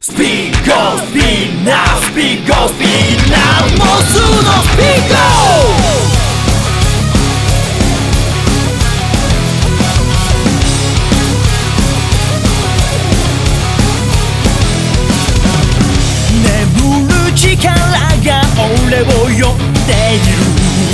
スピードスピーナースピードスピーナーもうすぐのスピード眠る力が俺を呼んでいる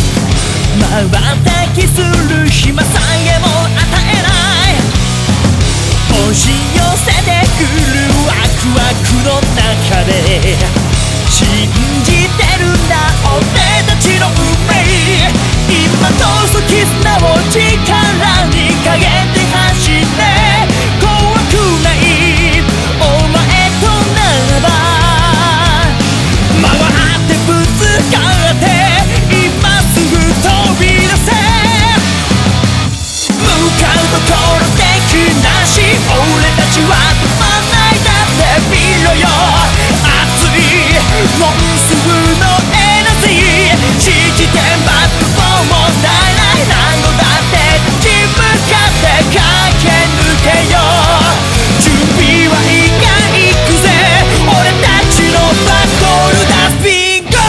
瞬きする暇さえも与えない押し寄せてくるワクワクの中で信じてるんだ俺たちの運命今こそ絆を力に変えて走れ怖くないお前とならば回ってぶつかって今すぐ飛び出せ向かうところ敵なし俺たちは止まんないだって見ろよ熱いモンスターのエナジー信じて待つも問題ない何度だって立ち向かって駆け抜けよう準備はいいかいくぜ俺たちのバトルだスピンゴ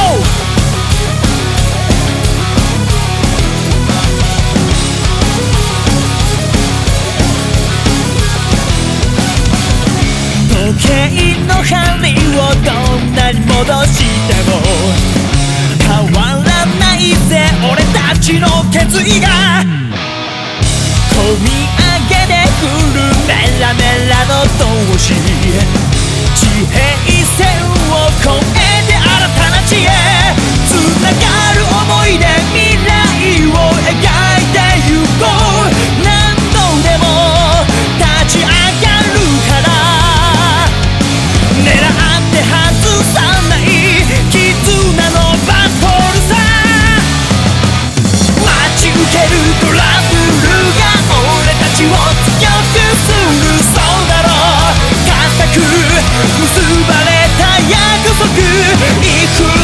時計の針をどんなに戻しても変わらないぜ俺たちの決意が込み上げてくるメラメラの闘志地平線を越えて新たな地へつながる想いで未来を描いてゆこう何度でも立ち上がるから狙って外さない絆のバトルさ待ち受けるトラブルが俺たちを強くするそうだろう固く結ばれた約束幾